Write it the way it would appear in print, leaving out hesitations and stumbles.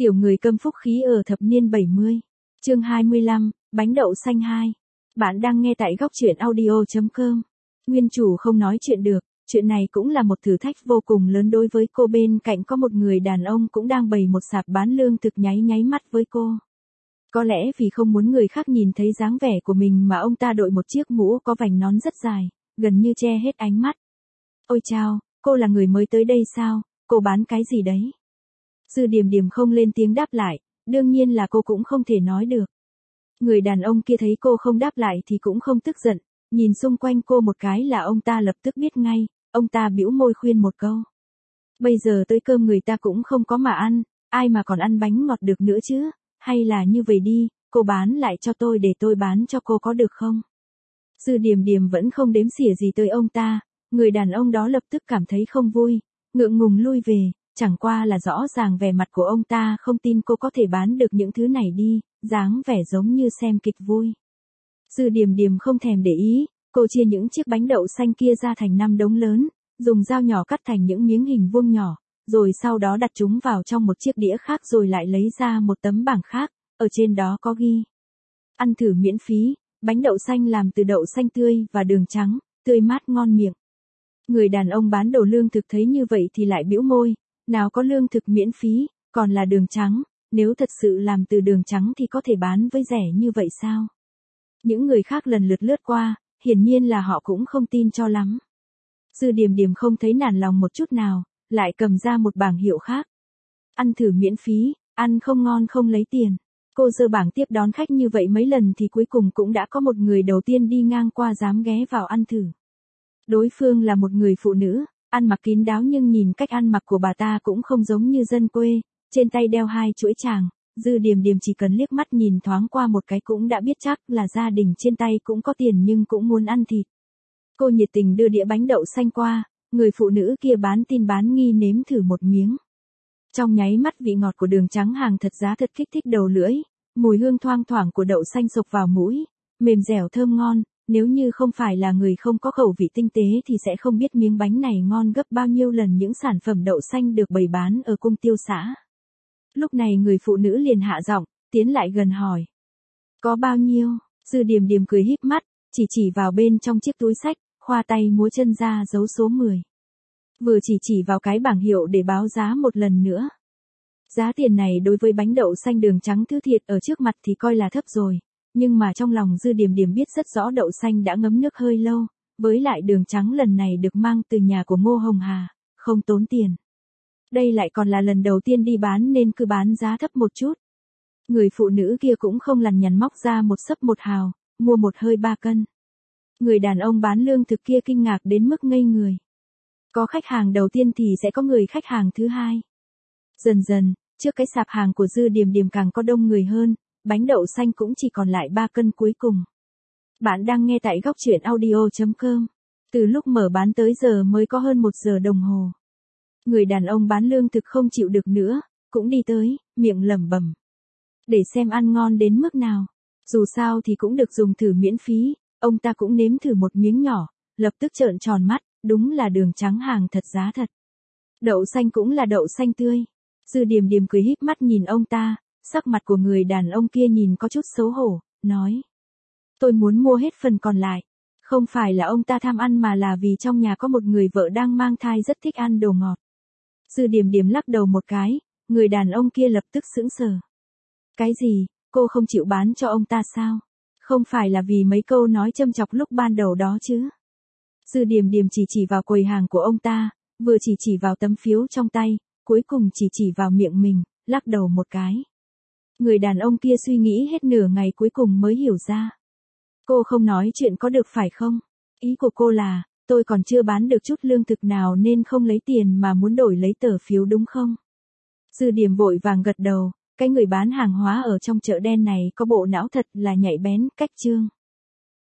Tiểu người câm phúc khí ở thập niên 70. Chương 25, bánh đậu xanh 2. Bạn đang nghe tại góc truyện audio.com. Nguyên chủ không nói chuyện được, chuyện này cũng là một thử thách vô cùng lớn đối với cô. Bên cạnh có một người đàn ông cũng đang bày một sạp bán lương thực nháy mắt với cô. Có lẽ vì không muốn người khác nhìn thấy dáng vẻ của mình mà ông ta đội một chiếc mũ có vành nón rất dài, gần như che hết ánh mắt. Ôi chao, cô là người mới tới đây sao, cô bán cái gì đấy? Dư Điềm Điềm không lên tiếng đáp lại, đương nhiên là cô cũng không thể nói được. Người đàn ông kia thấy cô không đáp lại thì cũng không tức giận, nhìn xung quanh cô một cái là ông ta lập tức biết ngay, ông ta bĩu môi khuyên một câu. Bây giờ tới cơm người ta cũng không có mà ăn, ai mà còn ăn bánh ngọt được nữa chứ, hay là như vậy đi, cô bán lại cho tôi để tôi bán cho cô có được không? Dư Điềm Điềm vẫn không đếm xỉa gì tới ông ta, người đàn ông đó lập tức cảm thấy không vui, ngượng ngùng lui về. Chẳng qua là rõ ràng vẻ mặt của ông ta không tin cô có thể bán được những thứ này đi, dáng vẻ giống như xem kịch vui. Dư Điềm Điềm không thèm để ý, cô chia những chiếc bánh đậu xanh kia ra thành 5 đống lớn, dùng dao nhỏ cắt thành những miếng hình vuông nhỏ, rồi sau đó đặt chúng vào trong một chiếc đĩa khác rồi lại lấy ra một tấm bảng khác, ở trên đó có ghi. Ăn thử miễn phí, bánh đậu xanh làm từ đậu xanh tươi và đường trắng, tươi mát ngon miệng. Người đàn ông bán đồ lương thực thấy như vậy thì lại bĩu môi. Nào có lương thực miễn phí, còn là đường trắng, nếu thật sự làm từ đường trắng thì có thể bán với rẻ như vậy sao? Những người khác lần lượt lướt qua, hiển nhiên là họ cũng không tin cho lắm. Dư Điềm Điềm không thấy nản lòng một chút nào, lại cầm ra một bảng hiệu khác. Ăn thử miễn phí, ăn không ngon không lấy tiền. Cô giơ bảng tiếp đón khách như vậy mấy lần thì cuối cùng cũng đã có một người đầu tiên đi ngang qua dám ghé vào ăn thử. Đối phương là một người phụ nữ. Ăn mặc kín đáo nhưng nhìn cách ăn mặc của bà ta cũng không giống như dân quê, trên tay đeo 2 chuỗi chàng, Dư Điềm Điềm chỉ cần liếc mắt nhìn thoáng qua một cái cũng đã biết chắc là gia đình trên tay cũng có tiền nhưng cũng muốn ăn thịt. Cô nhiệt tình đưa đĩa bánh đậu xanh qua, người phụ nữ kia bán tin bán nghi nếm thử một miếng. Trong nháy mắt vị ngọt của đường trắng hàng thật giá thật kích thích đầu lưỡi, mùi hương thoang thoảng của đậu xanh xộc vào mũi, mềm dẻo thơm ngon. Nếu như không phải là người không có khẩu vị tinh tế thì sẽ không biết miếng bánh này ngon gấp bao nhiêu lần những sản phẩm đậu xanh được bày bán ở cung tiêu xã. Lúc này người phụ nữ liền hạ giọng, tiến lại gần hỏi. Có bao nhiêu? Dư Điềm Điềm cười híp mắt, chỉ vào bên trong chiếc túi xách, khoa tay múa chân ra dấu số 10. Vừa chỉ vào cái bảng hiệu để báo giá một lần nữa. Giá tiền này đối với bánh đậu xanh đường trắng thứ thiệt ở trước mặt thì coi là thấp rồi. Nhưng mà trong lòng Dư Điềm Điềm biết rất rõ đậu xanh đã ngấm nước hơi lâu, với lại đường trắng lần này được mang từ nhà của Ngô Hồng Hà, không tốn tiền. Đây lại còn là lần đầu tiên đi bán nên cứ bán giá thấp một chút. Người phụ nữ kia cũng không lằn nhằn móc ra một xấp 1 hào, mua một hơi 3 cân. Người đàn ông bán lương thực kia kinh ngạc đến mức ngây người. Có khách hàng đầu tiên thì sẽ có người khách hàng thứ hai. Dần dần, trước cái sạp hàng của Dư Điềm Điềm càng có đông người hơn. Bánh đậu xanh cũng chỉ còn lại 3 cân cuối cùng. Bạn đang nghe tại góc truyện audio.com. Từ lúc mở bán tới giờ mới có hơn 1 giờ đồng hồ. Người đàn ông bán lương thực không chịu được nữa, cũng đi tới, miệng lẩm bẩm. Để xem ăn ngon đến mức nào. Dù sao thì cũng được dùng thử miễn phí, ông ta cũng nếm thử một miếng nhỏ, lập tức trợn tròn mắt, đúng là đường trắng hàng thật giá thật. Đậu xanh cũng là đậu xanh tươi. Dư Điềm Điềm cười híp mắt nhìn ông ta. Sắc mặt của người đàn ông kia nhìn có chút xấu hổ, nói. Tôi muốn mua hết phần còn lại. Không phải là ông ta tham ăn mà là vì trong nhà có một người vợ đang mang thai rất thích ăn đồ ngọt. Dư Điềm Điềm lắc đầu một cái, người đàn ông kia lập tức sững sờ. Cái gì, cô không chịu bán cho ông ta sao? Không phải là vì mấy câu nói châm chọc lúc ban đầu đó chứ? Dư Điềm Điềm chỉ vào quầy hàng của ông ta, vừa chỉ vào tấm phiếu trong tay, cuối cùng chỉ vào miệng mình, lắc đầu một cái. Người đàn ông kia suy nghĩ hết nửa ngày cuối cùng mới hiểu ra. Cô không nói chuyện có được phải không? Ý của cô là, tôi còn chưa bán được chút lương thực nào nên không lấy tiền mà muốn đổi lấy tờ phiếu đúng không? Dư Điềm vội vàng gật đầu, cái người bán hàng hóa ở trong chợ đen này có bộ não thật là nhạy bén, cách chương.